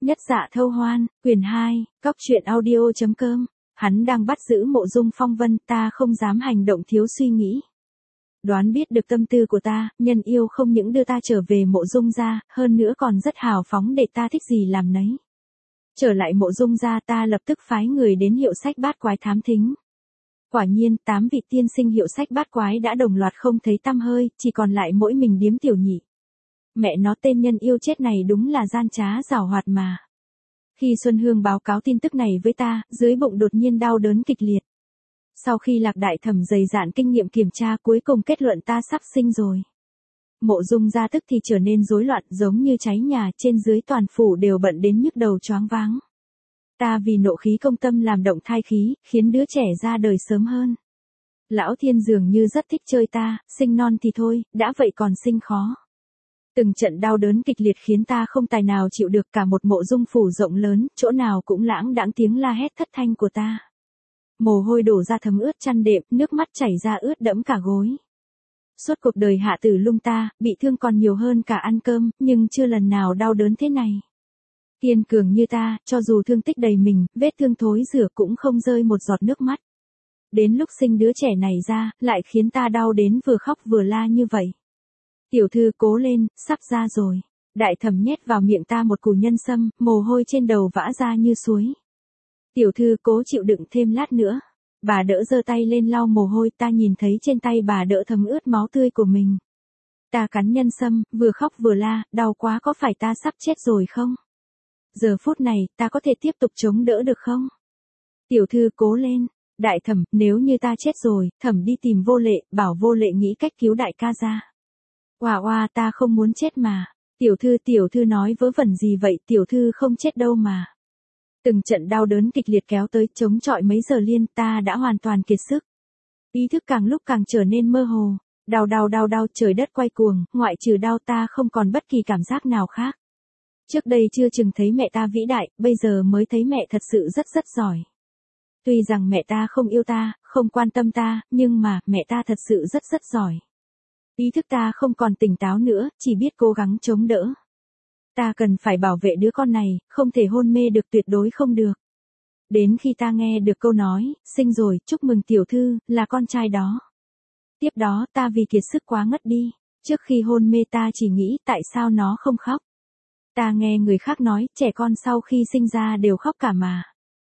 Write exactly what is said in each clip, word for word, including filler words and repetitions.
Nhất Dạ Thâu Hoan, quyển hai, Cóc truyện audio.com. Hắn đang bắt giữ Mộ Dung Phong Vân, ta không dám hành động thiếu suy nghĩ. Đoán biết được tâm tư của ta, nhân yêu không những đưa ta trở về Mộ Dung gia, hơn nữa còn rất hào phóng để ta thích gì làm nấy. Trở lại Mộ Dung gia, ta lập tức phái người đến hiệu sách bát quái thám thính. Quả nhiên, tám vị tiên sinh hiệu sách bát quái đã đồng loạt không thấy tăm hơi, chỉ còn lại mỗi mình Điếm Tiểu Nhị. Mẹ nó, tên nhân yêu chết này đúng là gian trá giảo hoạt mà. Khi Xuân Hương báo cáo tin tức này với ta, dưới bụng đột nhiên đau đớn kịch liệt. Sau khi Lạc Đại Thẩm dày dạn kinh nghiệm kiểm tra, cuối cùng kết luận ta sắp sinh rồi. Mộ Dung gia tức thì trở nên rối loạn, giống như cháy nhà, trên dưới toàn phủ đều bận đến nhức đầu choáng váng. Ta vì nộ khí công tâm làm động thai khí, khiến đứa trẻ ra đời sớm hơn. Lão Thiên dường như rất thích chơi ta, sinh non thì thôi, đã vậy còn sinh khó. Từng trận đau đớn kịch liệt khiến ta không tài nào chịu được, cả một Mộ Dung phủ rộng lớn, chỗ nào cũng lãng đãng tiếng la hét thất thanh của ta. Mồ hôi đổ ra thấm ướt chăn đệm, nước mắt chảy ra ướt đẫm cả gối. Suốt cuộc đời hạ tử lung ta, bị thương còn nhiều hơn cả ăn cơm, nhưng chưa lần nào đau đớn thế này. Kiên cường như ta, cho dù thương tích đầy mình, vết thương thối rửa cũng không rơi một giọt nước mắt. Đến lúc sinh đứa trẻ này ra, lại khiến ta đau đến vừa khóc vừa la như vậy. Tiểu thư cố lên, sắp ra rồi. Đại Thẩm nhét vào miệng ta một củ nhân sâm, mồ hôi trên đầu vã ra như suối. Tiểu thư cố chịu đựng thêm lát nữa. Bà đỡ giơ tay lên lau mồ hôi, ta nhìn thấy trên tay bà đỡ thấm ướt máu tươi của mình. Ta cắn nhân sâm, vừa khóc vừa la, đau quá, có phải ta sắp chết rồi không? Giờ phút này, ta có thể tiếp tục chống đỡ được không? Tiểu thư cố lên. Đại Thẩm, nếu như ta chết rồi, Thẩm đi tìm Vô Lệ, bảo Vô Lệ nghĩ cách cứu đại ca ra. Oà oà, ta không muốn chết mà. Tiểu thư tiểu thư nói vớ vẩn gì vậy, tiểu thư không chết đâu mà. Từng trận đau đớn kịch liệt kéo tới, chống chọi mấy giờ liên, ta đã hoàn toàn kiệt sức. Ý thức càng lúc càng trở nên mơ hồ. Đau đau đau đau, trời đất quay cuồng, ngoại trừ đau ta không còn bất kỳ cảm giác nào khác. Trước đây chưa chừng thấy mẹ ta vĩ đại, bây giờ mới thấy mẹ thật sự rất rất giỏi. Tuy rằng mẹ ta không yêu ta, không quan tâm ta, nhưng mà, mẹ ta thật sự rất rất giỏi. Ý thức ta không còn tỉnh táo nữa, chỉ biết cố gắng chống đỡ. Ta cần phải bảo vệ đứa con này, không thể hôn mê được, tuyệt đối không được. Đến khi ta nghe được câu nói, sinh rồi, chúc mừng tiểu thư, là con trai đó. Tiếp đó, ta vì kiệt sức quá ngất đi. Trước khi hôn mê ta chỉ nghĩ tại sao nó không khóc. Ta nghe người khác nói, trẻ con sau khi sinh ra đều khóc cả mà.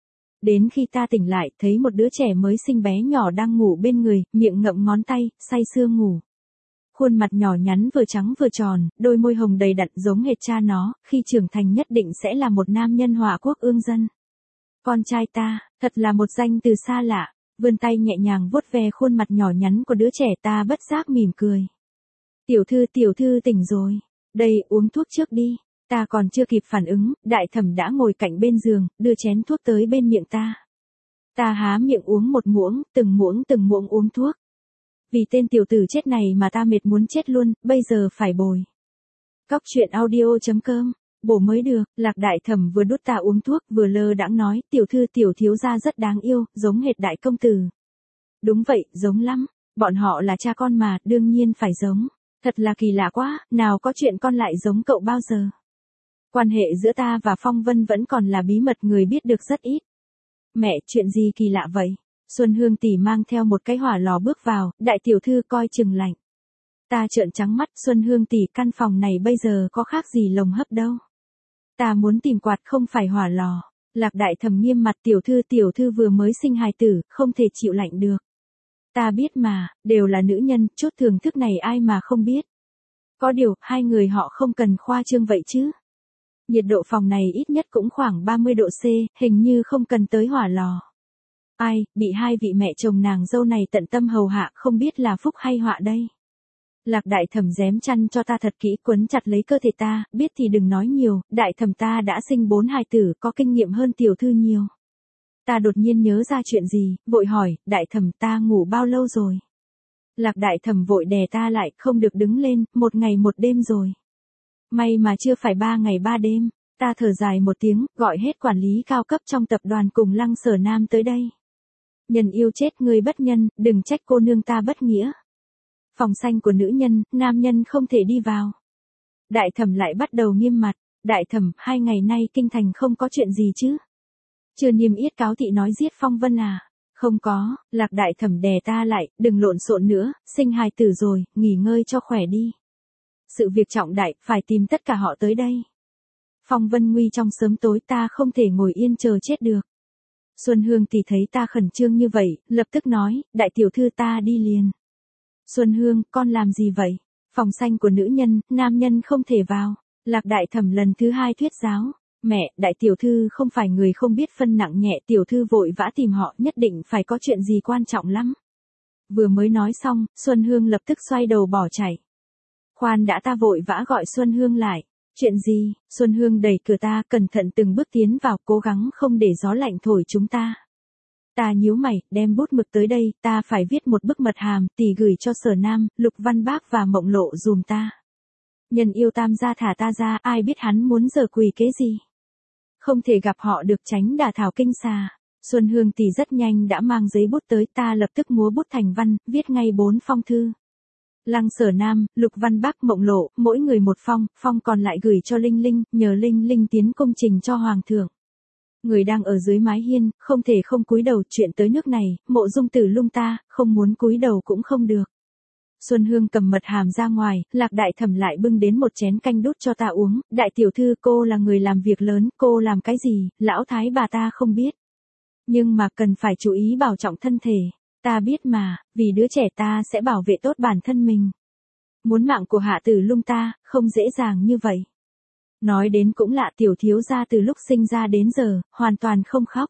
Đến khi ta tỉnh lại, thấy một đứa trẻ mới sinh bé nhỏ đang ngủ bên người, miệng ngậm ngón tay, say sưa ngủ. Khuôn mặt nhỏ nhắn vừa trắng vừa tròn, đôi môi hồng đầy đặn giống hệt cha nó, khi trưởng thành nhất định sẽ là một nam nhân họa quốc ương dân. Con trai ta, thật là một danh từ xa lạ, vươn tay nhẹ nhàng vuốt ve khuôn mặt nhỏ nhắn của đứa trẻ, ta bất giác mỉm cười. Tiểu thư tiểu thư tỉnh rồi, đây uống thuốc trước đi. Ta còn chưa kịp phản ứng, Đại Thẩm đã ngồi cạnh bên giường, đưa chén thuốc tới bên miệng ta. Ta há miệng uống một muỗng, từng muỗng từng muỗng uống thuốc. Vì tên tiểu tử chết này mà ta mệt muốn chết luôn, bây giờ phải bồi. Cóc truyện audio.com, bổ mới được. Lạc Đại Thẩm vừa đút ta uống thuốc, vừa lơ đãng nói, tiểu thư tiểu thiếu gia rất đáng yêu, giống hệt đại công tử. Đúng vậy, giống lắm, bọn họ là cha con mà, đương nhiên phải giống. Thật là kỳ lạ quá, nào có chuyện con lại giống cậu bao giờ. Quan hệ giữa ta và Phong Vân vẫn còn là bí mật, người biết được rất ít. Mẹ, chuyện gì kỳ lạ vậy? Xuân Hương tỷ mang theo một cái hỏa lò bước vào, đại tiểu thư coi chừng lạnh. Ta trợn trắng mắt, Xuân Hương tỷ, căn phòng này bây giờ có khác gì lồng hấp đâu. Ta muốn tìm quạt không phải hỏa lò. Lạc Đại Thẩm nghiêm mặt, tiểu thư tiểu thư vừa mới sinh hài tử, không thể chịu lạnh được. Ta biết mà, đều là nữ nhân, chút thưởng thức này ai mà không biết. Có điều, hai người họ không cần khoa trương vậy chứ. Nhiệt độ phòng này ít nhất cũng khoảng ba mươi độ C, hình như không cần tới hỏa lò. Ai, bị hai vị mẹ chồng nàng dâu này tận tâm hầu hạ, không biết là phúc hay họa đây. Lạc Đại Thẩm rém chăn cho ta thật kỹ, quấn chặt lấy cơ thể ta, biết thì đừng nói nhiều, Đại Thẩm ta đã sinh bốn hài tử, có kinh nghiệm hơn tiểu thư nhiều. Ta đột nhiên nhớ ra chuyện gì, vội hỏi, Đại Thẩm ta ngủ bao lâu rồi? Lạc Đại Thẩm vội đè ta lại, không được đứng lên, một ngày một đêm rồi. May mà chưa phải ba ngày ba đêm, ta thở dài một tiếng, gọi hết quản lý cao cấp trong tập đoàn cùng Lăng Sở Nam tới đây. Nhân yêu chết, người bất nhân, đừng trách cô nương ta bất nghĩa. Phòng xanh của nữ nhân, nam nhân không thể đi vào. Đại Thẩm lại bắt đầu nghiêm mặt, Đại thẩm, hai ngày nay kinh thành không có chuyện gì chứ? Chưa niêm yết cáo thị nói giết Phong Vân à? Không có, Lạc đại thẩm đè ta lại, đừng lộn xộn nữa, sinh hài tử rồi, nghỉ ngơi cho khỏe đi. Sự việc trọng đại, phải tìm tất cả họ tới đây. Phong Vân nguy trong sớm tối, ta không thể ngồi yên chờ chết được. Xuân Hương thì thấy ta khẩn trương như vậy, lập tức nói, đại tiểu thư ta đi liền. Xuân Hương, con làm gì vậy? Phòng xanh của nữ nhân, nam nhân không thể vào. Lạc đại thẩm lần thứ hai thuyết giáo. Mẹ, đại tiểu thư không phải người không biết phân nặng nhẹ, tiểu thư vội vã tìm họ, nhất định phải có chuyện gì quan trọng lắm. Vừa mới nói xong, Xuân Hương lập tức xoay đầu bỏ chạy. Khoan đã, ta vội vã gọi Xuân Hương lại. Chuyện gì? Xuân Hương đẩy cửa ta, cẩn thận từng bước tiến vào, cố gắng không để gió lạnh thổi chúng ta. Ta nhíu mày, đem bút mực tới đây, ta phải viết một bức mật hàm, tỷ gửi cho Sở Nam, Lục Văn Bác và Mộng Lộ dùm ta. Nhân yêu tam gia thả ta ra, ai biết hắn muốn giở quỷ kế gì. Không thể gặp họ được, tránh đả thảo kinh xà. Xuân Hương tỷ rất nhanh đã mang giấy bút tới, ta lập tức múa bút thành văn, viết ngay bốn phong thư. Lăng Sở Nam, Lục Văn Bác, Mộng Lộ, mỗi người một phong, phong còn lại gửi cho Linh Linh, nhờ Linh Linh tiến công trình cho Hoàng thượng. Người đang ở dưới mái hiên, không thể không cúi đầu, chuyện tới nước này, Mộ Dung Tử Lung ta, không muốn cúi đầu cũng không được. Xuân Hương cầm mật hàm ra ngoài, Lạc đại thẩm lại bưng đến một chén canh đút cho ta uống, đại tiểu thư cô là người làm việc lớn, cô làm cái gì, lão thái bà ta không biết. Nhưng mà cần phải chú ý bảo trọng thân thể, ta biết mà, vì đứa trẻ ta sẽ bảo vệ tốt bản thân mình. Muốn mạng của Hạ Tử Lung ta, không dễ dàng như vậy. Nói đến cũng lạ, tiểu thiếu gia từ lúc sinh ra đến giờ, hoàn toàn không khóc.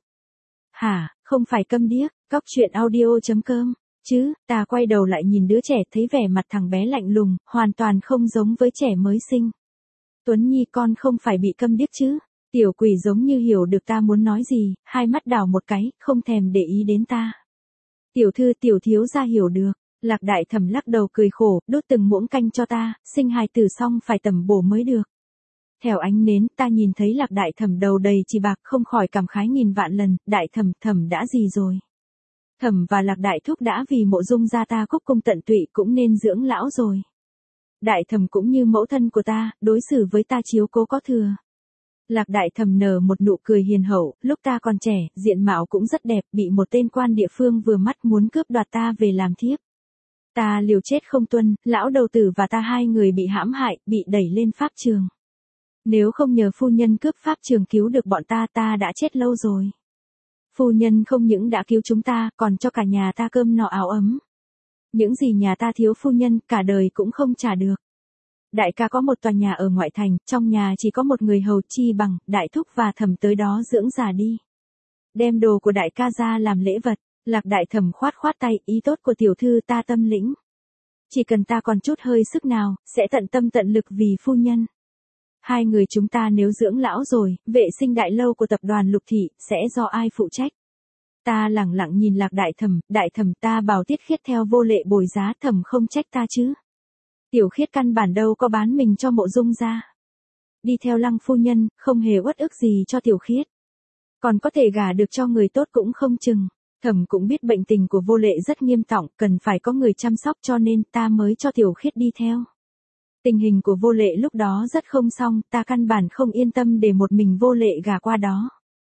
Hả, không phải câm điếc, cóc truyện audio chấm com. Chứ, ta quay đầu lại nhìn đứa trẻ, thấy vẻ mặt thằng bé lạnh lùng, hoàn toàn không giống với trẻ mới sinh. Tuấn Nhi con không phải bị câm điếc chứ? Tiểu quỷ giống như hiểu được ta muốn nói gì, hai mắt đảo một cái, không thèm để ý đến ta. Tiểu thư tiểu thiếu gia hiểu được. Lạc đại thẩm lắc đầu cười khổ, đốt từng muỗng canh cho ta, sinh hài tử xong phải tẩm bổ mới được. Theo ánh nến, ta nhìn thấy Lạc đại thẩm đầu đầy chỉ bạc, không khỏi cảm khái nghìn vạn lần, đại thẩm, thẩm đã gì rồi? Thẩm và Lạc đại thúc đã vì Mộ Dung gia ta cúc cung tận tụy, cũng nên dưỡng lão rồi. Đại thẩm cũng như mẫu thân của ta, đối xử với ta chiếu cố có thừa. Lạc đại thẩm nở một nụ cười hiền hậu, lúc ta còn trẻ, diện mạo cũng rất đẹp, bị một tên quan địa phương vừa mắt muốn cướp đoạt ta về làm thiếp. Ta liều chết không tuân, lão đầu tử và ta hai người bị hãm hại, bị đẩy lên pháp trường. Nếu không nhờ phu nhân cướp pháp trường cứu được bọn ta, ta đã chết lâu rồi. Phu nhân không những đã cứu chúng ta, còn cho cả nhà ta cơm no áo ấm. Những gì nhà ta thiếu phu nhân, cả đời cũng không trả được. Đại ca có một tòa nhà ở ngoại thành, trong nhà chỉ có một người hầu, chi bằng, đại thúc và thẩm tới đó dưỡng già đi. Đem đồ của đại ca ra làm lễ vật. Lạc đại thẩm khoát khoát tay, ý tốt của tiểu thư ta tâm lĩnh. Chỉ cần ta còn chút hơi sức nào, sẽ tận tâm tận lực vì phu nhân. Hai người chúng ta nếu dưỡng lão rồi, vệ sinh đại lâu của tập đoàn Lục Thị, sẽ do ai phụ trách? Ta lẳng lặng nhìn Lạc đại thẩm, đại thẩm ta bảo Tiết Khiết theo vô lệ bồi giá, thẩm không trách ta chứ. Tiểu Khiết căn bản đâu có bán mình cho Mộ Dung gia. Đi theo Lăng phu nhân, không hề uất ức gì cho Tiểu Khiết. Còn có thể gả được cho người tốt cũng không chừng. Thẩm cũng biết bệnh tình của vô lệ rất nghiêm trọng, cần phải có người chăm sóc, cho nên ta mới cho Tiểu Khiết đi theo. Tình hình của vô lệ lúc đó rất không xong, ta căn bản không yên tâm để một mình vô lệ gả qua đó.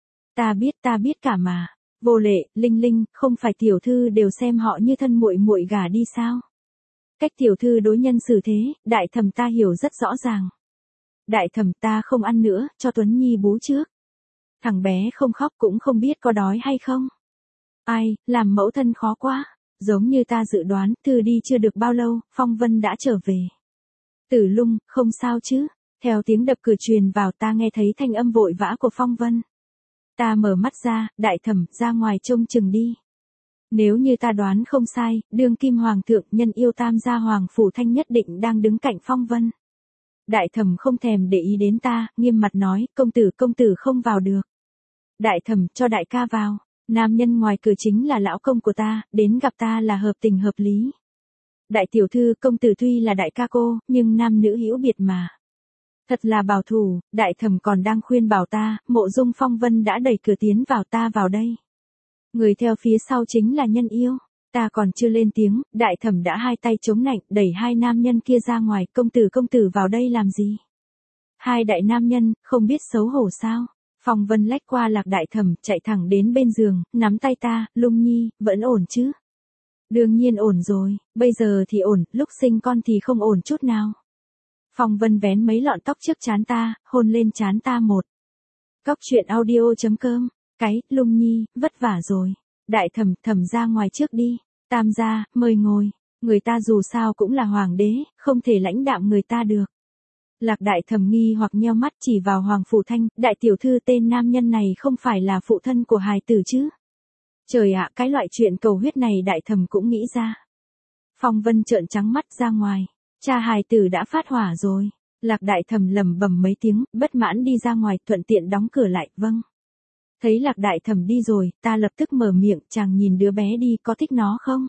Ta biết, ta biết cả mà. Vô lệ, Linh Linh, không phải tiểu thư đều xem họ như thân muội muội gả đi sao? Cách tiểu thư đối nhân xử thế, đại thẩm ta hiểu rất rõ ràng. Đại thẩm ta không ăn nữa, cho Tuấn Nhi bú trước. Thằng bé không khóc cũng không biết có đói hay không. Ai, làm mẫu thân khó quá. Giống như ta dự đoán, Thư đi chưa được bao lâu, Phong Vân đã trở về. Tử Lung, không sao chứ? Theo tiếng đập cửa truyền vào, ta nghe thấy thanh âm vội vã của Phong Vân. Ta mở mắt ra, đại thẩm, ra ngoài trông chừng đi. Nếu như ta đoán không sai, đương kim hoàng thượng, nhân yêu tam gia Hoàng Phủ Thanh nhất định đang đứng cạnh Phong Vân. Đại thẩm không thèm để ý đến ta, nghiêm mặt nói, công tử công tử không vào được. Đại thẩm, cho đại ca vào. Nam nhân ngoài cửa chính là lão công của ta, đến gặp ta là hợp tình hợp lý. Đại tiểu thư, công tử tuy là đại ca cô, nhưng nam nữ hữu biệt mà. Thật là bảo thủ, đại thẩm còn đang khuyên bảo ta, Mộ Dung Phong Vân đã đẩy cửa tiến vào, ta vào đây. Người theo phía sau chính là nhân yêu. Ta còn chưa lên tiếng, đại thẩm đã hai tay chống nạnh, đẩy hai nam nhân kia ra ngoài, công tử công tử vào đây làm gì? Hai đại nam nhân, không biết xấu hổ sao? Phong Vân lách qua Lạc Đại Thẩm, chạy thẳng đến bên giường, nắm tay ta, Lung Nhi, vẫn ổn chứ? Đương nhiên ổn rồi, bây giờ thì ổn, lúc sinh con thì không ổn chút nào. Phong Vân vén mấy lọn tóc trước trán ta, hôn lên trán ta một. Cóc truyện audio chấm com, cái, Lung Nhi, vất vả rồi. Đại Thẩm, Thẩm ra ngoài trước đi. Tam gia, mời ngồi. Người ta dù sao cũng là hoàng đế, không thể lãnh đạm người ta được. Lạc Đại Thẩm nghi hoặc nheo mắt chỉ vào Hoàng Phủ Thanh, đại tiểu thư tên nam nhân này không phải là phụ thân của hài tử chứ? Trời ạ, cái loại chuyện cầu huyết này Đại Thẩm cũng nghĩ ra. Phong Vân trợn trắng mắt ra ngoài, cha hài tử đã phát hỏa rồi. Lạc Đại Thẩm lẩm bẩm mấy tiếng, bất mãn đi ra ngoài, thuận tiện đóng cửa lại, vâng. Thấy Lạc Đại Thẩm đi rồi, ta lập tức mở miệng, chàng nhìn đứa bé đi, có thích nó không?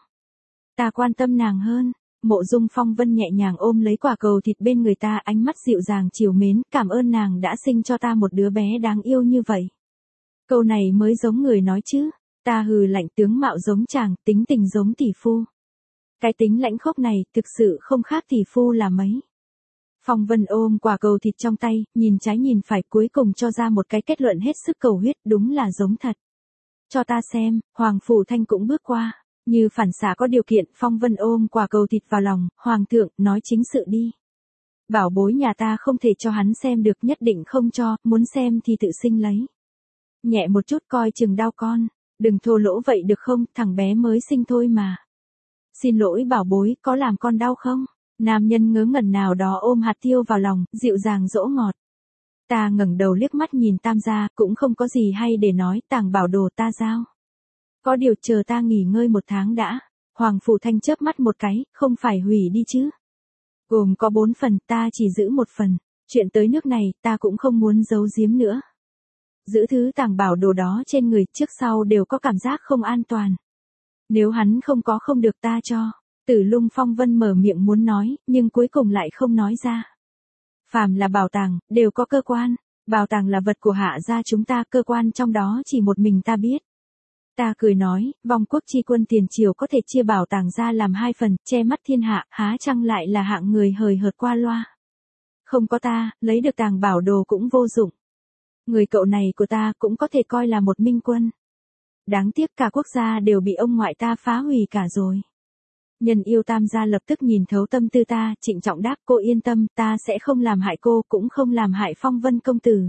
Ta quan tâm nàng hơn. Mộ Dung Phong Vân nhẹ nhàng ôm lấy quả cầu thịt bên người ta, ánh mắt dịu dàng trìu mến, cảm ơn nàng đã sinh cho ta một đứa bé đáng yêu như vậy. Câu này mới giống người nói chứ. Ta hừ lạnh, tướng mạo giống chàng, tính tình giống tỷ phu. Cái tính lãnh khốc này thực sự không khác tỷ phu là mấy. Phong Vân ôm quả cầu thịt trong tay, nhìn trái nhìn phải, cuối cùng cho ra một cái kết luận hết sức cầu huyết, đúng là giống thật. Cho ta xem. Hoàng Phủ Thanh cũng bước qua. Như phản xạ có điều kiện, Phong Vân ôm quả cầu thịt vào lòng, Hoàng thượng, nói chính sự đi. Bảo bối nhà ta không thể cho hắn xem được, nhất định không cho, muốn xem thì tự sinh lấy. Nhẹ một chút coi chừng đau con, đừng thô lỗ vậy được không, thằng bé mới sinh thôi mà. Xin lỗi bảo bối, có làm con đau không? Nam nhân ngớ ngẩn nào đó ôm hạt tiêu vào lòng, dịu dàng dỗ ngọt. Ta ngẩng đầu liếc mắt nhìn Tam gia, cũng không có gì hay để nói, tàng bảo đồ ta giao. Có điều chờ ta nghỉ ngơi một tháng đã. Hoàng Phủ Thanh chớp mắt một cái, không phải hủy đi chứ. Gồm có bốn phần, ta chỉ giữ một phần. Chuyện tới nước này, ta cũng không muốn giấu giếm nữa. Giữ thứ tàng bảo đồ đó trên người, trước sau đều có cảm giác không an toàn. Nếu hắn không có không được ta cho. Tử Lung Phong Vân mở miệng muốn nói, nhưng cuối cùng lại không nói ra. Phàm là bảo tàng, đều có cơ quan. Bảo tàng là vật của hạ gia chúng ta, cơ quan trong đó chỉ một mình ta biết. Ta cười nói, vong quốc chi quân tiền triều có thể chia bảo tàng ra làm hai phần, che mắt thiên hạ, há chăng lại là hạng người hời hợt qua loa. Không có ta, lấy được tàng bảo đồ cũng vô dụng. Người cậu này của ta cũng có thể coi là một minh quân. Đáng tiếc cả quốc gia đều bị ông ngoại ta phá hủy cả rồi. Nhân yêu Tam gia lập tức nhìn thấu tâm tư ta, trịnh trọng đáp, cô yên tâm, ta sẽ không làm hại cô, cũng không làm hại Phong Vân công tử.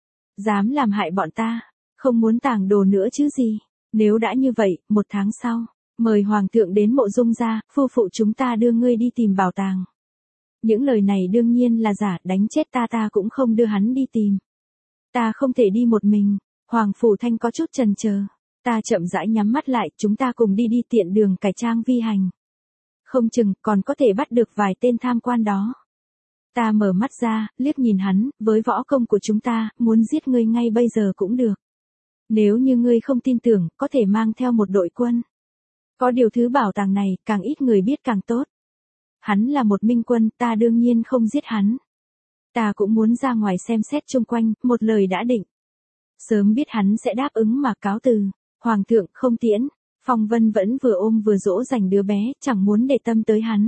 Dám làm hại bọn ta, không muốn tàng đồ nữa chứ gì. Nếu đã như vậy, một tháng sau, mời Hoàng thượng đến Mộ Dung gia, phu phụ chúng ta đưa ngươi đi tìm bảo tàng. Những lời này đương nhiên là giả, đánh chết ta ta cũng không đưa hắn đi tìm. Ta không thể đi một mình. Hoàng Phủ Thanh có chút chần chờ. Ta chậm rãi nhắm mắt lại, chúng ta cùng đi đi tiện đường cải trang vi hành. Không chừng, còn có thể bắt được vài tên tham quan đó. Ta mở mắt ra, liếc nhìn hắn, với võ công của chúng ta, muốn giết ngươi ngay bây giờ cũng được. Nếu như ngươi không tin tưởng, có thể mang theo một đội quân. Có điều thứ bảo tàng này, càng ít người biết càng tốt. Hắn là một minh quân, ta đương nhiên không giết hắn. Ta cũng muốn ra ngoài xem xét chung quanh, một lời đã định. Sớm biết hắn sẽ đáp ứng mà cáo từ. Hoàng thượng không tiễn. Phong Vân vẫn vừa ôm vừa dỗ dành đứa bé, chẳng muốn để tâm tới hắn.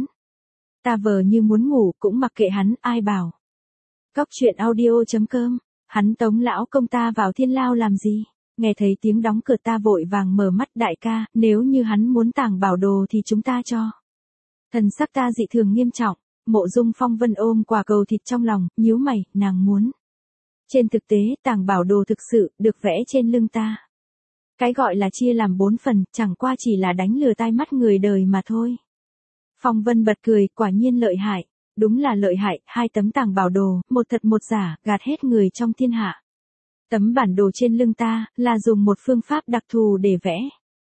Ta vờ như muốn ngủ, cũng mặc kệ hắn, ai bảo. Cóc truyện audio chấm com. Hắn tống lão công ta vào thiên lao làm gì? Nghe thấy tiếng đóng cửa ta vội vàng mở mắt, đại ca, nếu như hắn muốn tàng bảo đồ thì chúng ta cho. Thần sắc ta dị thường nghiêm trọng. Mộ Dung Phong Vân ôm quả cầu thịt trong lòng, nhíu mày, nàng muốn. Trên thực tế, tàng bảo đồ thực sự, được vẽ trên lưng ta. Cái gọi là chia làm bốn phần, chẳng qua chỉ là đánh lừa tai mắt người đời mà thôi. Phong Vân bật cười, quả nhiên lợi hại. Đúng là lợi hại, hai tấm tàng bảo đồ, một thật một giả, gạt hết người trong thiên hạ. Tấm bản đồ trên lưng ta, là dùng một phương pháp đặc thù để vẽ.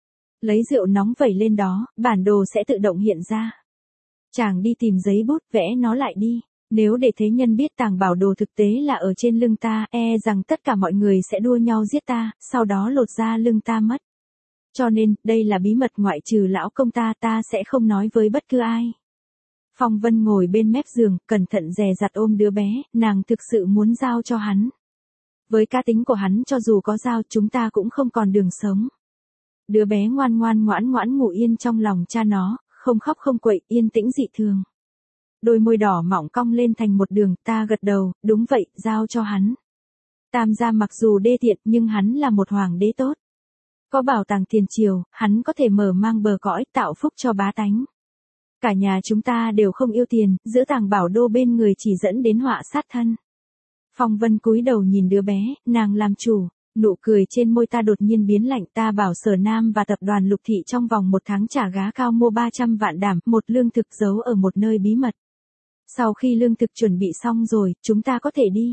Lấy rượu nóng vẩy lên đó, bản đồ sẽ tự động hiện ra. Chàng đi tìm giấy bút, vẽ nó lại đi. Nếu để thế nhân biết tàng bảo đồ thực tế là ở trên lưng ta, e rằng tất cả mọi người sẽ đua nhau giết ta, sau đó lột ra lưng ta mất. Cho nên, đây là bí mật ngoại trừ lão công ta, ta sẽ không nói với bất cứ ai. Phong Vân ngồi bên mép giường, cẩn thận dè dặt ôm đứa bé, nàng thực sự muốn giao cho hắn. Với cá tính của hắn, cho dù có giao chúng ta cũng không còn đường sống. Đứa bé ngoan ngoan ngoãn ngoãn ngủ yên trong lòng cha nó, không khóc không quậy, yên tĩnh dị thường. Đôi môi đỏ mọng cong lên thành một đường, ta gật đầu, đúng vậy, giao cho hắn. Tam gia mặc dù đê tiện nhưng hắn là một hoàng đế tốt. Có bảo tàng tiền triều, hắn có thể mở mang bờ cõi tạo phúc cho bá tánh. Cả nhà chúng ta đều không yêu tiền, giữ tàng bảo đô bên người chỉ dẫn đến họa sát thân. Phong Vân cúi đầu nhìn đứa bé, nàng làm chủ, nụ cười trên môi ta đột nhiên biến lạnh. Ta bảo Sở Nam và tập đoàn Lục Thị trong vòng một tháng trả giá cao mua ba trăm vạn đảm, một lương thực giấu ở một nơi bí mật. Sau khi lương thực chuẩn bị xong rồi, chúng ta có thể đi.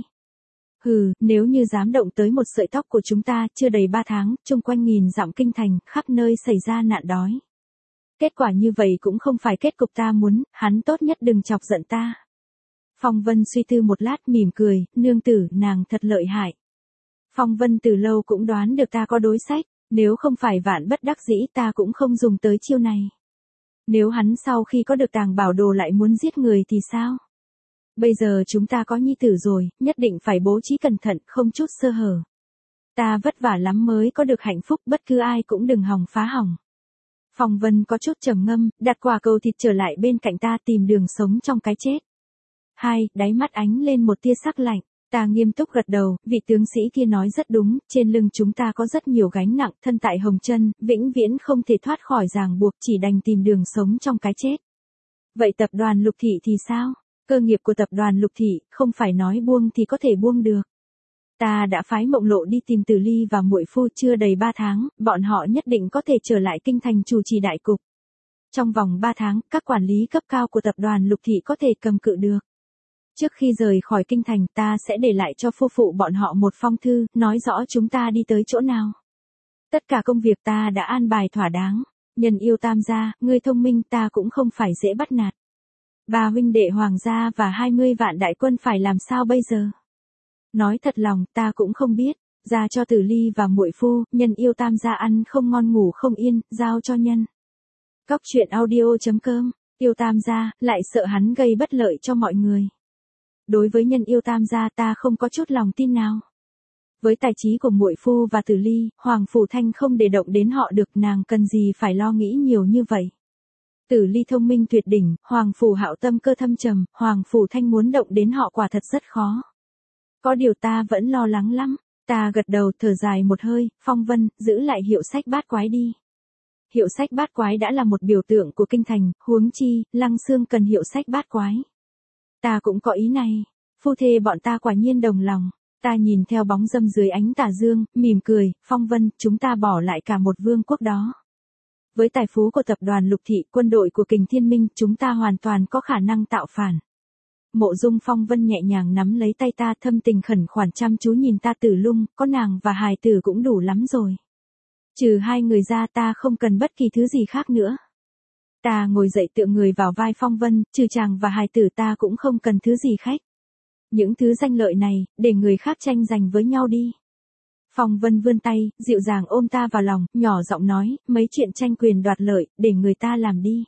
Hừ, nếu như dám động tới một sợi tóc của chúng ta, chưa đầy ba tháng, chung quanh nghìn dặm kinh thành, khắp nơi xảy ra nạn đói. Kết quả như vậy cũng không phải kết cục ta muốn, hắn tốt nhất đừng chọc giận ta. Phong Vân suy tư một lát mỉm cười, nương tử, nàng thật lợi hại. Phong Vân từ lâu cũng đoán được ta có đối sách, nếu không phải vạn bất đắc dĩ ta cũng không dùng tới chiêu này. Nếu hắn sau khi có được tàng bảo đồ lại muốn giết người thì sao? Bây giờ chúng ta có nhi tử rồi, nhất định phải bố trí cẩn thận, không chút sơ hở. Ta vất vả lắm mới có được hạnh phúc, bất cứ ai cũng đừng hòng phá hỏng. Phong Vân có chút trầm ngâm, đặt quả cầu thịt trở lại bên cạnh ta tìm đường sống trong cái chết. Hai, đáy mắt ánh lên một tia sắc lạnh, ta nghiêm túc gật đầu, vị tướng sĩ kia nói rất đúng, trên lưng chúng ta có rất nhiều gánh nặng, thân tại Hồng Chân, vĩnh viễn không thể thoát khỏi ràng buộc, chỉ đành tìm đường sống trong cái chết. Vậy tập đoàn Lục Thị thì sao? Cơ nghiệp của tập đoàn Lục Thị, không phải nói buông thì có thể buông được. Ta đã phái Mộng Lộ đi tìm Tử Ly và muội phu, chưa đầy ba tháng, bọn họ nhất định có thể trở lại kinh thành chủ trì đại cục. Trong vòng ba tháng, các quản lý cấp cao của tập đoàn Lục Thị có thể cầm cự được. Trước khi rời khỏi kinh thành, ta sẽ để lại cho phu phụ bọn họ một phong thư, nói rõ chúng ta đi tới chỗ nào. Tất cả công việc ta đã an bài thỏa đáng. Nhân yêu Tam gia, ngươi thông minh, ta cũng không phải dễ bắt nạt. Ba huynh đệ hoàng gia và hai mươi vạn đại quân phải làm sao bây giờ? Nói thật lòng, ta cũng không biết. Ra cho Tử Ly và muội phu, nhân yêu Tam gia ăn không ngon ngủ không yên, giao cho nhân. Cóc truyện audio chấm com, yêu Tam gia, lại sợ hắn gây bất lợi cho mọi người. Đối với nhân yêu Tam gia ta không có chút lòng tin nào. Với tài trí của muội phu và Tử Ly, Hoàng Phủ Thanh không để động đến họ được, nàng cần gì phải lo nghĩ nhiều như vậy. Tử Ly thông minh tuyệt đỉnh, Hoàng Phủ Hạo tâm cơ thâm trầm, Hoàng Phủ Thanh muốn động đến họ quả thật rất khó. Có điều ta vẫn lo lắng lắm, ta gật đầu thở dài một hơi, Phong Vân, giữ lại hiệu sách bát quái đi. Hiệu sách bát quái đã là một biểu tượng của kinh thành, huống chi, Lăng Xương cần hiệu sách bát quái. Ta cũng có ý này, phu thê bọn ta quả nhiên đồng lòng. Ta nhìn theo bóng dâm dưới ánh tà dương, mỉm cười, Phong Vân, chúng ta bỏ lại cả một vương quốc đó. Với tài phú của tập đoàn Lục Thị, quân đội của Kình Thiên Minh, chúng ta hoàn toàn có khả năng tạo phản. Mộ Dung Phong Vân nhẹ nhàng nắm lấy tay ta, thâm tình khẩn khoản chăm chú nhìn ta. Tử Lung, có nàng và hài tử cũng đủ lắm rồi. Trừ hai người ra ta không cần bất kỳ thứ gì khác nữa. Ta ngồi dậy tựa người vào vai Phong Vân, trừ chàng và hài tử ta cũng không cần thứ gì khách. Những thứ danh lợi này, để người khác tranh giành với nhau đi. Phong Vân vươn tay, dịu dàng ôm ta vào lòng, nhỏ giọng nói, mấy chuyện tranh quyền đoạt lợi, để người ta làm đi.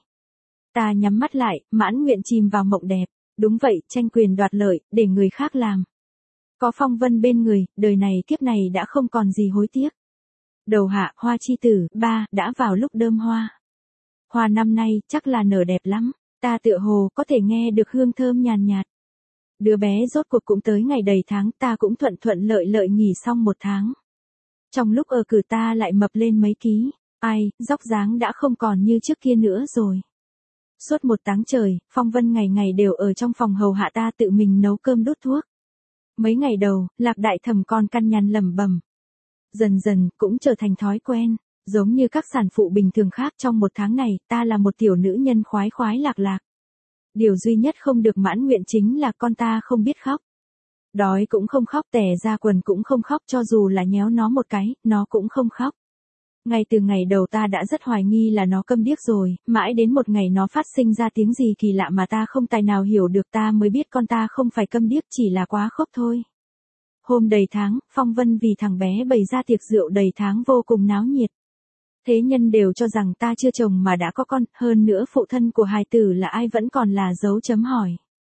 Ta nhắm mắt lại, mãn nguyện chìm vào mộng đẹp. Đúng vậy, tranh quyền đoạt lợi, để người khác làm. Có Phong Vân bên người, đời này kiếp này đã không còn gì hối tiếc. Đầu hạ, hoa chi tử, ba, đã vào lúc đơm hoa. Hoa năm nay, chắc là nở đẹp lắm. Ta tựa hồ, có thể nghe được hương thơm nhàn nhạt. Đứa bé rốt cuộc cũng tới ngày đầy tháng, ta cũng thuận thuận lợi lợi nghỉ xong một tháng. Trong lúc ở cử ta lại mập lên mấy ký. Ai, dốc dáng đã không còn như trước kia nữa rồi. Suốt một tháng trời, Phong Vân ngày ngày đều ở trong phòng hầu hạ ta, tự mình nấu cơm đút thuốc. Mấy ngày đầu, Lạc Đại Thẩm còn căn nhằn lẩm bẩm. Dần dần, cũng trở thành thói quen. Giống như các sản phụ bình thường khác, trong một tháng này, ta là một tiểu nữ nhân khoái khoái lạc lạc. Điều duy nhất không được mãn nguyện chính là con ta không biết khóc. Đói cũng không khóc, tè ra quần cũng không khóc, cho dù là nhéo nó một cái, nó cũng không khóc. Ngay từ ngày đầu ta đã rất hoài nghi là nó câm điếc rồi, mãi đến một ngày nó phát sinh ra tiếng gì kỳ lạ mà ta không tài nào hiểu được, ta mới biết con ta không phải câm điếc, chỉ là quá khóc thôi. Hôm đầy tháng, Phong Vân vì thằng bé bày ra tiệc rượu đầy tháng vô cùng náo nhiệt. Thế nhân đều cho rằng ta chưa chồng mà đã có con, hơn nữa phụ thân của hài tử là ai vẫn còn là dấu chấm hỏi.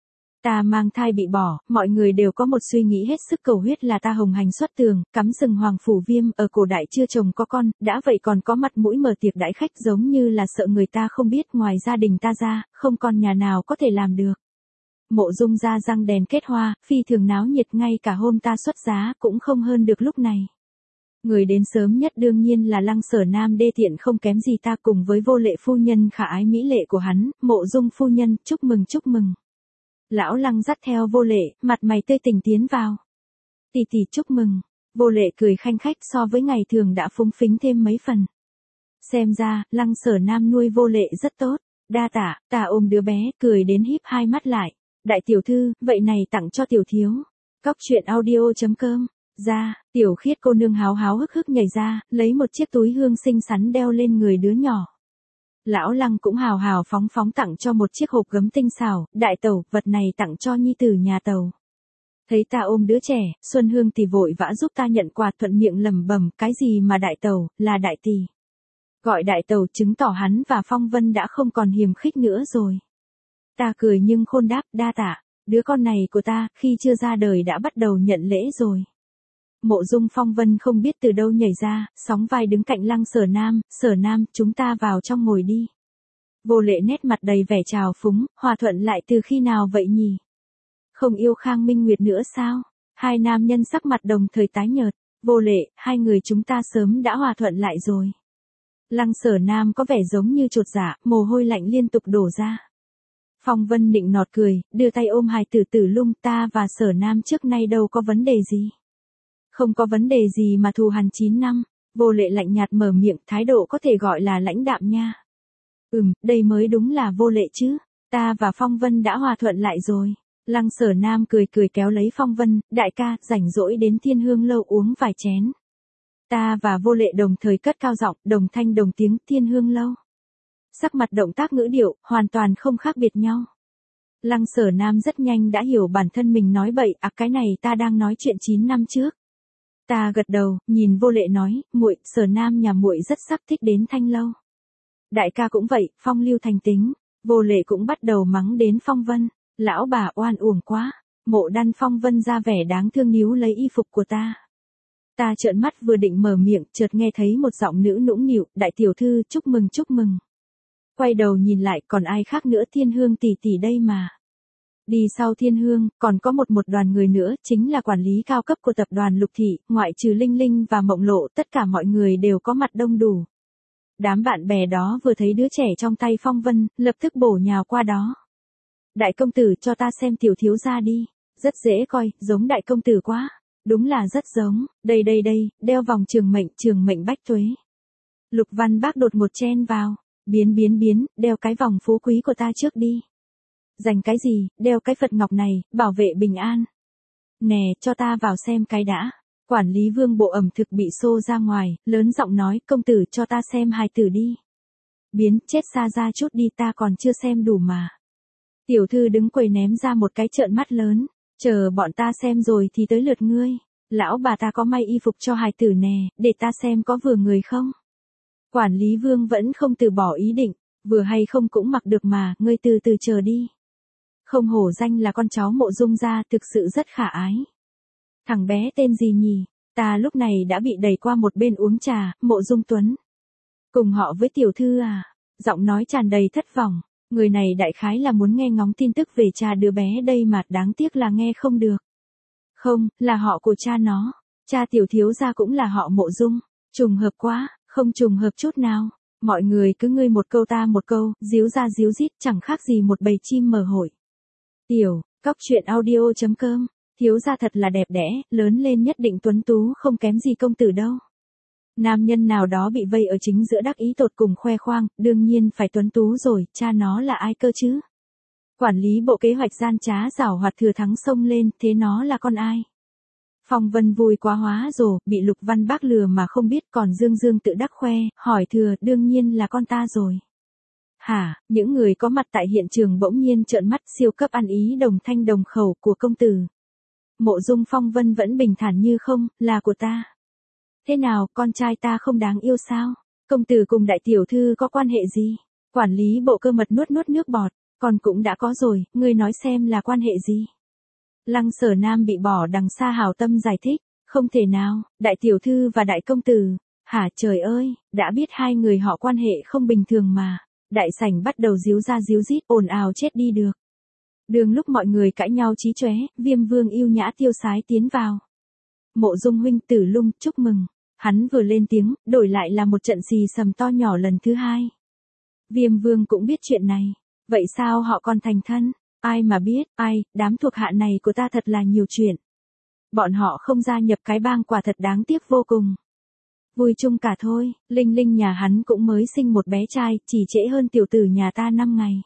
Ta mang thai bị bỏ, mọi người đều có một suy nghĩ hết sức cầu huyết là ta hồng hành xuất tường, cắm sừng Hoàng Phủ Viêm, ở cổ đại chưa chồng có con, đã vậy còn có mặt mũi mở tiệc đãi khách, giống như là sợ người ta không biết, ngoài gia đình ta ra, không còn nhà nào có thể làm được. Mộ Dung ra răng đèn kết hoa, phi thường náo nhiệt, ngay cả hôm ta xuất giá cũng không hơn được lúc này. Người đến sớm nhất đương nhiên là Lăng Sở Nam đê tiện không kém gì ta, cùng với Vô Lệ phu nhân khả ái mỹ lệ của hắn. Mộ Dung phu nhân, chúc mừng chúc mừng. Lão Lăng dắt theo Vô Lệ, mặt mày tươi tỉnh tiến vào. Tỷ tỷ chúc mừng. Vô Lệ cười khanh khách, so với ngày thường đã phúng phính thêm mấy phần. Xem ra, Lăng Sở Nam nuôi Vô Lệ rất tốt. Đa tạ. Ta ôm đứa bé, cười đến híp hai mắt lại. Đại tiểu thư, vậy này tặng cho tiểu thiếu. Cóc truyện audio chấm com. Ra, Tiểu Khiết cô nương háo háo hức hức nhảy ra, lấy một chiếc túi hương xinh xắn đeo lên người đứa nhỏ. Lão Lăng cũng hào hào phóng phóng tặng cho một chiếc hộp gấm tinh xảo. Đại tẩu, vật này tặng cho nhi tử nhà tàu. Thấy ta ôm đứa trẻ, Xuân Hương thì vội vã giúp ta nhận quà, thuận miệng lẩm bẩm, cái gì mà đại tẩu, là đại tỷ. Gọi đại tẩu chứng tỏ hắn và Phong Vân đã không còn hiềm khích nữa rồi. Ta cười nhưng khôn đáp, đa tạ, đứa con này của ta, khi chưa ra đời đã bắt đầu nhận lễ rồi. Mộ Dung Phong Vân không biết từ đâu nhảy ra, sóng vai đứng cạnh Lăng Sở Nam. Sở Nam, chúng ta vào trong ngồi đi. Vô Lệ nét mặt đầy vẻ trào phúng, hòa thuận lại từ khi nào vậy nhỉ? Không yêu Khang Minh Nguyệt nữa sao? Hai nam nhân sắc mặt đồng thời tái nhợt. Vô Lệ, hai người chúng ta sớm đã hòa thuận lại rồi. Lăng Sở Nam có vẻ giống như chột dạ, mồ hôi lạnh liên tục đổ ra. Phong Vân nịnh nọt cười, đưa tay ôm hài tử Tử Lung, ta và Sở Nam trước nay đâu có vấn đề gì. Không có vấn đề gì mà thù hằn chín năm. Vô Lệ lạnh nhạt mở miệng, thái độ có thể gọi là lãnh đạm nha. Ừm, đây mới đúng là Vô Lệ chứ. Ta và Phong Vân đã hòa thuận lại rồi. Lăng Sở Nam cười cười kéo lấy Phong Vân, đại ca, rảnh rỗi đến Thiên Hương lâu uống vài chén. Ta và Vô Lệ đồng thời cất cao giọng, đồng thanh đồng tiếng, Thiên Hương lâu. Sắc mặt động tác ngữ điệu, hoàn toàn không khác biệt nhau. Lăng Sở Nam rất nhanh đã hiểu bản thân mình nói bậy, à cái này ta đang nói chuyện chín năm trước. Ta gật đầu, nhìn Vô Lệ nói, muội, Sở Nam nhà muội rất sắc thích đến Thanh lâu. Đại ca cũng vậy, phong lưu thành tính. Vô Lệ cũng bắt đầu mắng đến Phong Vân, lão bà oan uổng quá. Mộ Đan. Phong Vân ra vẻ đáng thương níu lấy y phục của ta. Ta trợn mắt vừa định mở miệng, chợt nghe thấy một giọng nữ nũng nịu, đại tiểu thư, chúc mừng chúc mừng. Quay đầu nhìn lại, còn ai khác nữa, Thiên Hương tỷ tỷ đây mà. Đi sau Thiên Hương, còn có một một đoàn người nữa, chính là quản lý cao cấp của tập đoàn Lục Thị, ngoại trừ Linh Linh và Mộng Lộ, tất cả mọi người đều có mặt đông đủ. Đám bạn bè đó vừa thấy đứa trẻ trong tay Phong Vân, lập tức bổ nhào qua đó. Đại công tử, cho ta xem tiểu thiếu gia đi. Rất dễ coi, giống đại công tử quá. Đúng là rất giống. Đây đây đây, đeo vòng trường mệnh, trường mệnh bách tuế. Lục Văn Bác đột một chen vào. Biến biến biến, đeo cái vòng phú quý của ta trước đi. Dành cái gì, đeo cái Phật ngọc này, bảo vệ bình an. Nè, cho ta vào xem cái đã. Quản lý Vương bộ ẩm thực bị xô ra ngoài, lớn giọng nói, công tử cho ta xem hài tử đi. Biến, chết xa ra chút đi, ta còn chưa xem đủ mà. Tiểu thư đứng quầy ném ra một cái trợn mắt lớn, chờ bọn ta xem rồi thì tới lượt ngươi. Lão bà ta có may y phục cho hài tử nè, để ta xem có vừa người không. Quản lý Vương vẫn không từ bỏ ý định, vừa hay không cũng mặc được mà, ngươi từ từ chờ đi. Không hổ danh là con cháu Mộ Dung gia, thực sự rất khả ái. Thằng bé tên gì nhỉ? Ta lúc này đã bị đẩy qua một bên uống trà. Mộ Dung Tuấn. Cùng họ với tiểu thư à? Giọng nói tràn đầy thất vọng. Người này đại khái là muốn nghe ngóng tin tức về cha đứa bé đây mà, đáng tiếc là nghe không được. Không, là họ của cha nó. Cha tiểu thiếu gia cũng là họ Mộ Dung. Trùng hợp quá, không trùng hợp chút nào. Mọi người cứ ngươi một câu ta một câu, díu ra díu dít, chẳng khác gì một bầy chim mở hội. Tiểu, cóc truyện audio chấm com. Thiếu gia thật là đẹp đẽ, lớn lên nhất định tuấn tú không kém gì công tử đâu. Nam nhân nào đó bị vây ở chính giữa đắc ý tột cùng khoe khoang, đương nhiên phải tuấn tú rồi, cha nó là ai cơ chứ? Quản lý bộ kế hoạch gian trá giảo hoạt thừa thắng xông lên, thế nó là con ai? Phong Vân vui quá hóa rồ, bị Lục Văn Bác lừa mà không biết, còn Dương Dương tự đắc khoe, hỏi thừa, đương nhiên là con ta rồi. Hả, những người có mặt tại hiện trường bỗng nhiên trợn mắt, siêu cấp ăn ý đồng thanh đồng khẩu của công tử. Mộ Dung Phong Vân vẫn bình thản như không, là của ta. Thế nào, con trai ta không đáng yêu sao? Công tử cùng đại tiểu thư có quan hệ gì? Quản lý bộ cơ mật nuốt nuốt nước bọt, còn cũng đã có rồi, ngươi nói xem là quan hệ gì? Lăng Sở Nam bị bỏ đằng xa hào tâm giải thích, không thể nào, đại tiểu thư và đại công tử. Hả trời ơi, đã biết hai người họ quan hệ không bình thường mà. Đại sảnh bắt đầu díu ra díu dít, ồn ào chết đi được. Đường lúc mọi người cãi nhau chí chóe, Viêm Vương yêu nhã tiêu sái tiến vào. Mộ Dung huynh Tử Lung, chúc mừng. Hắn vừa lên tiếng, đổi lại là một trận xì sầm to nhỏ lần thứ hai. Viêm Vương cũng biết chuyện này. Vậy sao họ còn thành thân? Ai mà biết, ai, đám thuộc hạ này của ta thật là nhiều chuyện. Bọn họ không gia nhập cái bang quả thật đáng tiếc vô cùng. Vui chung cả thôi, Linh Linh nhà hắn cũng mới sinh một bé trai, chỉ trễ hơn tiểu tử nhà ta năm ngày.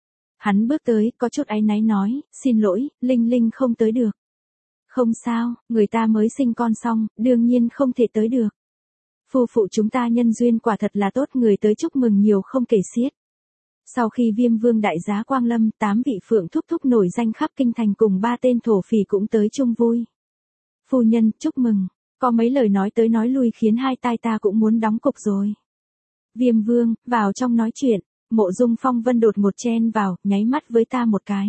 Hắn bước tới, có chút áy náy nói, xin lỗi, Linh Linh không tới được. Không sao, người ta mới sinh con xong, đương nhiên không thể tới được. Phu phụ chúng ta nhân duyên quả thật là tốt, người tới chúc mừng nhiều không kể xiết. Sau khi Viêm Vương đại giá quang lâm, tám vị phượng thúc thúc nổi danh khắp kinh thành cùng ba tên thổ phỉ cũng tới chung vui. Phu nhân, chúc mừng. Có mấy lời nói tới nói lui khiến hai tai ta cũng muốn đóng cục rồi. Viêm Vương, vào trong nói chuyện. Mộ Dung Phong Vân đột ngột chen vào, nháy mắt với ta một cái.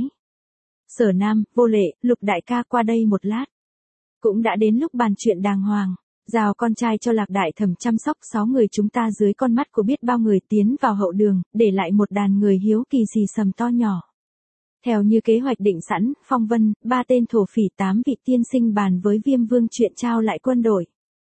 Sở Nam, Vô Lệ, Lục đại ca qua đây một lát. Cũng đã đến lúc bàn chuyện đàng hoàng. Giao con trai cho Lạc đại thẩm chăm sóc sáu người chúng ta dưới con mắt của biết bao người tiến vào hậu đường, để lại một đàn người hiếu kỳ xì sầm to nhỏ. Theo như kế hoạch định sẵn, Phong Vân, ba tên thổ phỉ tám vị tiên sinh bàn với Viêm Vương chuyện trao lại quân đội.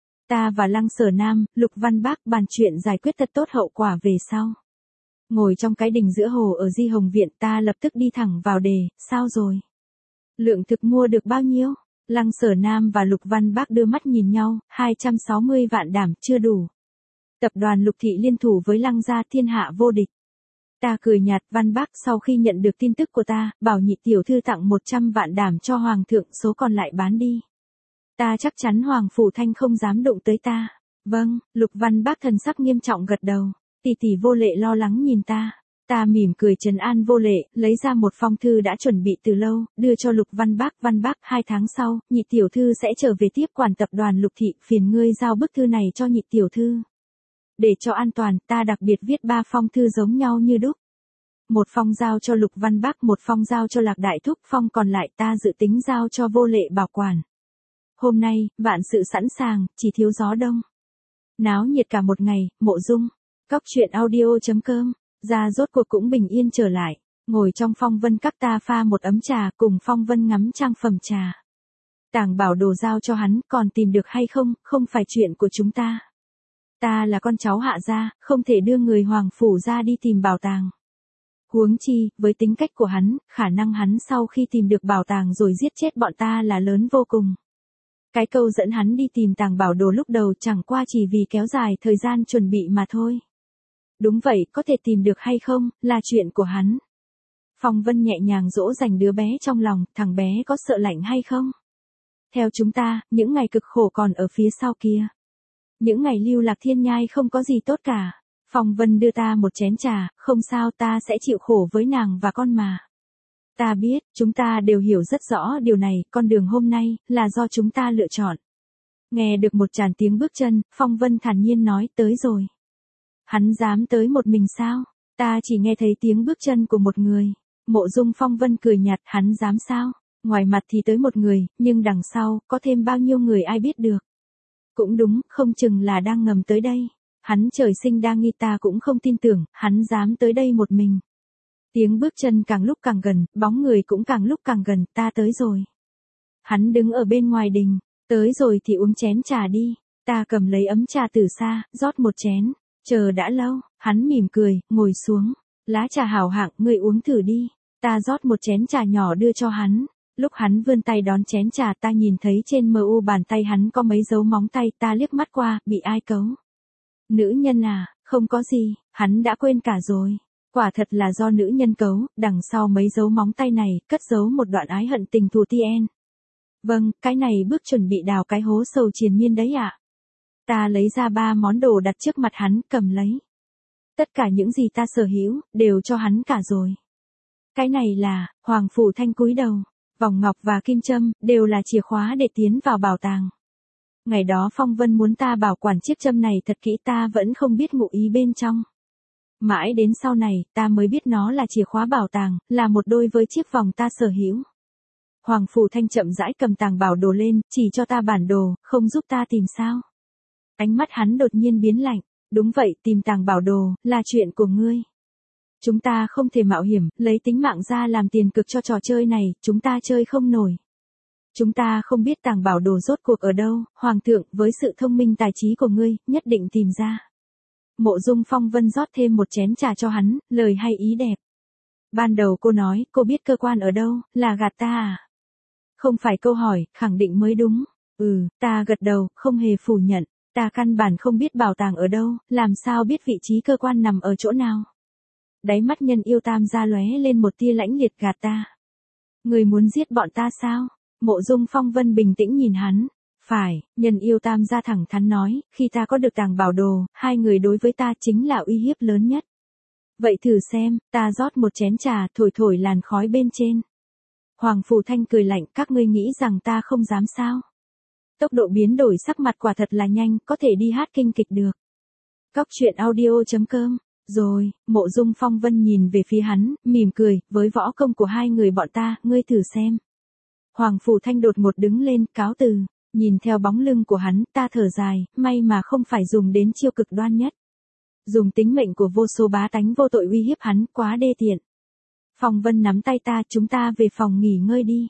Ta và Lăng Sở Nam, Lục Văn Bác bàn chuyện giải quyết thật tốt hậu quả về sau. Ngồi trong cái đình giữa hồ ở Di Hồng Viện, ta lập tức đi thẳng vào đề, sao rồi? Lượng thực mua được bao nhiêu? Lăng Sở Nam và Lục Văn Bác đưa mắt nhìn nhau, hai trăm sáu mươi vạn đảm chưa đủ. Tập đoàn Lục Thị liên thủ với Lăng gia thiên hạ vô địch. Ta cười nhạt, Văn Bác sau khi nhận được tin tức của ta, bảo nhị tiểu thư tặng một trăm vạn đảm cho Hoàng thượng, số còn lại bán đi. Ta chắc chắn Hoàng Phủ Thanh không dám đụng tới ta. Vâng, Lục Văn Bác thần sắc nghiêm trọng gật đầu. Tỷ tỷ Vô Lệ lo lắng nhìn ta. Ta mỉm cười trấn an Vô Lệ, lấy ra một phong thư đã chuẩn bị từ lâu, đưa cho Lục Văn Bác. Văn Bác, hai tháng sau, nhị tiểu thư sẽ trở về tiếp quản tập đoàn Lục Thị, phiền ngươi giao bức thư này cho nhị tiểu thư. Để cho an toàn, ta đặc biệt viết ba phong thư giống nhau như đúc. Một phong giao cho Lục Văn Bác, một phong giao cho Lạc đại thúc, phong còn lại ta dự tính giao cho Vô Lệ bảo quản. Hôm nay, vạn sự sẵn sàng, chỉ thiếu gió đông. Náo nhiệt cả một ngày, Mộ Dung. Cóc truyện audio chấm com, ra rốt cuộc cũng bình yên trở lại, ngồi trong Phong Vân các ta pha một ấm trà cùng Phong Vân ngắm trang phẩm trà. Tàng bảo đồ giao cho hắn, còn tìm được hay không, không phải chuyện của chúng ta. Ta là con cháu Hạ gia, không thể đưa người Hoàng Phủ ra đi tìm bảo tàng. Huống chi, với tính cách của hắn, khả năng hắn sau khi tìm được bảo tàng rồi giết chết bọn ta là lớn vô cùng. Cái câu dẫn hắn đi tìm tàng bảo đồ lúc đầu chẳng qua chỉ vì kéo dài thời gian chuẩn bị mà thôi. Đúng vậy, có thể tìm được hay không, là chuyện của hắn. Phong Vân nhẹ nhàng dỗ dành đứa bé trong lòng, thằng bé có sợ lạnh hay không? Theo chúng ta, những ngày cực khổ còn ở phía sau kia. Những ngày lưu lạc thiên nhai không có gì tốt cả. Phong Vân đưa ta một chén trà, không sao, ta sẽ chịu khổ với nàng và con mà. Ta biết, chúng ta đều hiểu rất rõ điều này, con đường hôm nay, là do chúng ta lựa chọn. Nghe được một tràn tiếng bước chân, Phong Vân thản nhiên nói, tới rồi. Hắn dám tới một mình sao? Ta chỉ nghe thấy tiếng bước chân của một người. Mộ Dung Phong Vân cười nhạt, hắn dám sao? Ngoài mặt thì tới một người, nhưng đằng sau, có thêm bao nhiêu người ai biết được. Cũng đúng, không chừng là đang ngầm tới đây. Hắn trời sinh đa nghi, ta cũng không tin tưởng, hắn dám tới đây một mình. Tiếng bước chân càng lúc càng gần, bóng người cũng càng lúc càng gần, ta tới rồi. Hắn đứng ở bên ngoài đình, tới rồi thì uống chén trà đi. Ta cầm lấy ấm trà từ xa, rót một chén. Chờ đã lâu, hắn mỉm cười, ngồi xuống. Lá trà hảo hạng, ngươi uống thử đi. Ta rót một chén trà nhỏ đưa cho hắn. Lúc hắn vươn tay đón chén trà, ta nhìn thấy trên mờ u bàn tay hắn có mấy dấu móng tay, ta liếc mắt qua, bị ai cấu? Nữ nhân à, không có gì, hắn đã quên cả rồi. Quả thật là do nữ nhân cấu, đằng sau mấy dấu móng tay này, cất giấu một đoạn ái hận tình thù tien. Vâng, cái này bước chuẩn bị đào cái hố sầu triền miên đấy ạ. À? Ta lấy ra ba món đồ đặt trước mặt hắn, cầm lấy. Tất cả những gì ta sở hữu, đều cho hắn cả rồi. Cái này là, Hoàng Phủ Thanh cúi đầu, vòng ngọc và kim châm, đều là chìa khóa để tiến vào bảo tàng. Ngày đó Phong Vân muốn ta bảo quản chiếc châm này thật kỹ, ta vẫn không biết ngụ ý bên trong. Mãi đến sau này, ta mới biết nó là chìa khóa bảo tàng, là một đôi với chiếc vòng ta sở hữu. Hoàng Phủ Thanh chậm rãi cầm tàng bảo đồ lên, chỉ cho ta bản đồ, không giúp ta tìm sao. Ánh mắt hắn đột nhiên biến lạnh, đúng vậy, tìm tàng bảo đồ, là chuyện của ngươi. Chúng ta không thể mạo hiểm, lấy tính mạng ra làm tiền cực cho trò chơi này, chúng ta chơi không nổi. Chúng ta không biết tàng bảo đồ rốt cuộc ở đâu, Hoàng thượng, với sự thông minh tài trí của ngươi, nhất định tìm ra. Mộ Dung Phong Vân rót thêm một chén trà cho hắn, lời hay ý đẹp. Ban đầu cô nói, cô biết cơ quan ở đâu, là gạt ta à? Không phải câu hỏi, khẳng định mới đúng. Ừ, ta gật đầu, không hề phủ nhận. Ta căn bản không biết bảo tàng ở đâu, làm sao biết vị trí cơ quan nằm ở chỗ nào. Đáy mắt nhân yêu tam gia lóe lên một tia lãnh liệt, gạt ta. Người muốn giết bọn ta sao? Mộ Dung Phong Vân bình tĩnh nhìn hắn. Phải, nhân yêu tam gia thẳng thắn nói, khi ta có được tàng bảo đồ, hai người đối với ta chính là uy hiếp lớn nhất. Vậy thử xem, ta rót một chén trà, thổi thổi làn khói bên trên. Hoàng Phù Thanh cười lạnh, các ngươi nghĩ rằng ta không dám sao? Tốc độ biến đổi sắc mặt quả thật là nhanh, có thể đi hát kinh kịch được. Cóc truyện audio chấm com. Rồi, Mộ Dung Phong Vân nhìn về phía hắn, mỉm cười, với võ công của hai người bọn ta, ngươi thử xem. Hoàng Phù Thanh đột ngột đứng lên, cáo từ, nhìn theo bóng lưng của hắn, ta thở dài, may mà không phải dùng đến chiêu cực đoan nhất. Dùng tính mệnh của vô số bá tánh vô tội uy hiếp hắn, quá đê tiện. Phong Vân nắm tay ta, chúng ta về phòng nghỉ ngơi đi.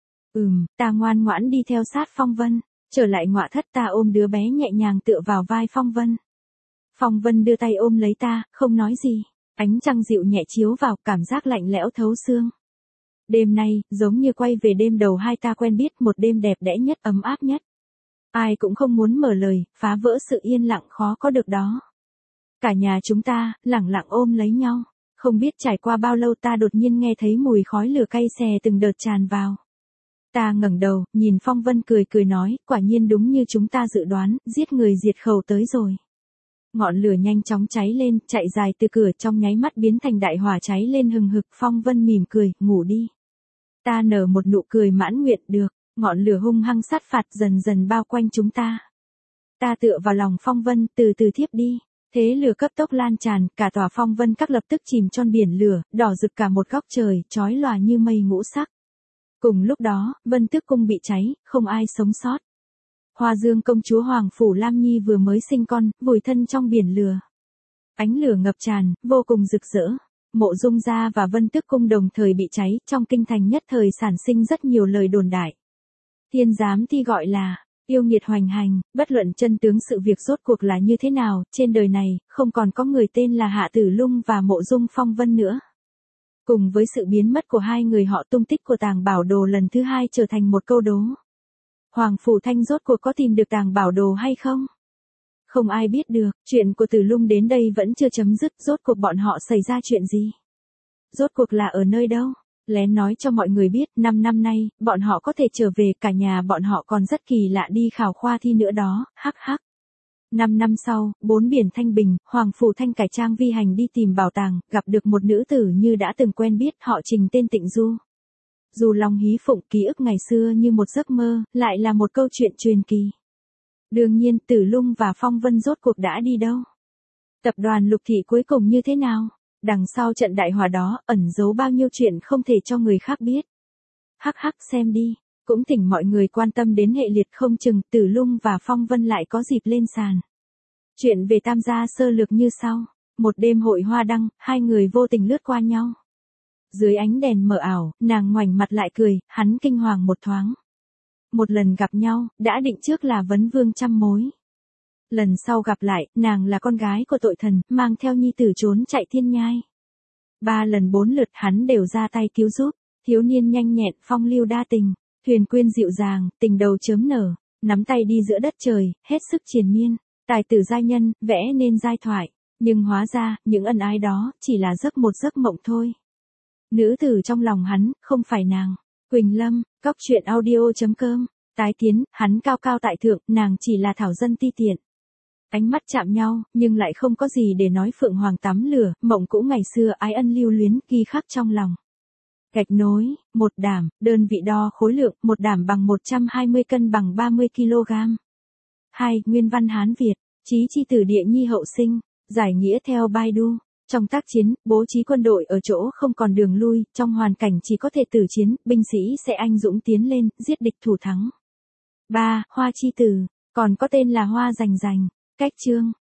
Ừm, ta ngoan ngoãn đi theo sát Phong Vân, trở lại ngọa thất, ta ôm đứa bé nhẹ nhàng tựa vào vai Phong Vân. Phong Vân đưa tay ôm lấy ta, không nói gì, ánh trăng dịu nhẹ chiếu vào, cảm giác lạnh lẽo thấu xương. Đêm nay, giống như quay về đêm đầu hai ta quen biết, một đêm đẹp đẽ nhất, ấm áp nhất. Ai cũng không muốn mở lời, phá vỡ sự yên lặng khó có được đó. Cả nhà chúng ta, lẳng lặng ôm lấy nhau. Không biết trải qua bao lâu ta đột nhiên nghe thấy mùi khói lửa cay xè từng đợt tràn vào. Ta ngẩng đầu, nhìn Phong Vân cười cười nói, quả nhiên đúng như chúng ta dự đoán, giết người diệt khẩu tới rồi. Ngọn lửa nhanh chóng cháy lên, chạy dài từ cửa, trong nháy mắt biến thành đại hỏa cháy lên hừng hực. Phong Vân mỉm cười, ngủ đi. Ta nở một nụ cười mãn nguyện, được. Ngọn lửa hung hăng sát phạt dần dần bao quanh chúng ta. Ta tựa vào lòng Phong Vân, từ từ thiếp đi. Thế lửa cấp tốc lan tràn, cả tòa Phong Vân các lập tức chìm trong biển lửa, đỏ rực cả một góc trời, chói lòa như mây ngũ sắc. Cùng lúc đó, Vân Tước Cung bị cháy, không ai sống sót. Hoa Dương công chúa Hoàng Phủ Lam Nhi vừa mới sinh con, vùi thân trong biển lửa. Ánh lửa ngập tràn, vô cùng rực rỡ. Mộ Dung gia và Vân Tước Cung đồng thời bị cháy, trong kinh thành nhất thời sản sinh rất nhiều lời đồn đại. Thiên giám thi gọi là yêu nghiệt hoành hành, bất luận chân tướng sự việc rốt cuộc là như thế nào, trên đời này, không còn có người tên là Hạ Tử Lung và Mộ Dung Phong Vân nữa. Cùng với sự biến mất của hai người họ, tung tích của tàng bảo đồ lần thứ hai trở thành một câu đố. Hoàng Phù Thanh rốt cuộc có tìm được tàng bảo đồ hay không? Không ai biết được, chuyện của Tử Lung đến đây vẫn chưa chấm dứt, rốt cuộc bọn họ xảy ra chuyện gì? Rốt cuộc là ở nơi đâu? Lén nói cho mọi người biết, năm năm nay, bọn họ có thể trở về, cả nhà bọn họ còn rất kỳ lạ đi khảo khoa thi nữa đó, hắc hắc. Năm năm sau, bốn biển thanh bình, Hoàng Phù Thanh cải trang vi hành đi tìm bảo tàng, gặp được một nữ tử như đã từng quen biết, họ Trình tên Tịnh Du. Dù lòng hí phụng, ký ức ngày xưa như một giấc mơ, lại là một câu chuyện truyền kỳ. Đương nhiên, Tử Lung và Phong Vân rốt cuộc đã đi đâu? Tập đoàn Lục Thị cuối cùng như thế nào? Đằng sau trận đại hỏa đó, ẩn giấu bao nhiêu chuyện không thể cho người khác biết. Hắc hắc xem đi, cũng thỉnh mọi người quan tâm đến hệ liệt, không chừng Tử Lung và Phong Vân lại có dịp lên sàn. Chuyện về Tam gia sơ lược như sau. Một đêm hội hoa đăng, hai người vô tình lướt qua nhau. Dưới ánh đèn mờ ảo, nàng ngoảnh mặt lại cười, hắn kinh hoàng một thoáng. Một lần gặp nhau, đã định trước là vấn vương trăm mối. Lần sau gặp lại, nàng là con gái của tội thần, mang theo nhi tử trốn chạy thiên nhai. Ba lần bốn lượt hắn đều ra tay cứu giúp, thiếu niên nhanh nhẹn, phong lưu đa tình, thuyền quyên dịu dàng, tình đầu chớm nở, nắm tay đi giữa đất trời, hết sức triền miên, tài tử giai nhân, vẽ nên giai thoại, nhưng hóa ra, những ân ái đó, chỉ là giấc một giấc mộng thôi. Nữ tử trong lòng hắn, không phải nàng. Quỳnh Lâm, cóc truyện audio chấm com, tái tiến, hắn cao cao tại thượng, nàng chỉ là thảo dân ti tiện. Ánh mắt chạm nhau, nhưng lại không có gì để nói. Phượng Hoàng tắm lửa, mộng cũ ngày xưa ái ân lưu luyến, ghi khắc trong lòng. Gạch nối, một đảm, đơn vị đo khối lượng, một đảm bằng một trăm hai mươi cân bằng ba mươi ki lô gam. hai. Nguyên văn Hán Việt, chí chi tử địa nhi hậu sinh, giải nghĩa theo Baidu. Trong tác chiến, bố trí quân đội ở chỗ không còn đường lui, trong hoàn cảnh chỉ có thể tử chiến, binh sĩ sẽ anh dũng tiến lên, giết địch thủ thắng. ba. Hoa chi tử, còn có tên là hoa rành rành. Cách chương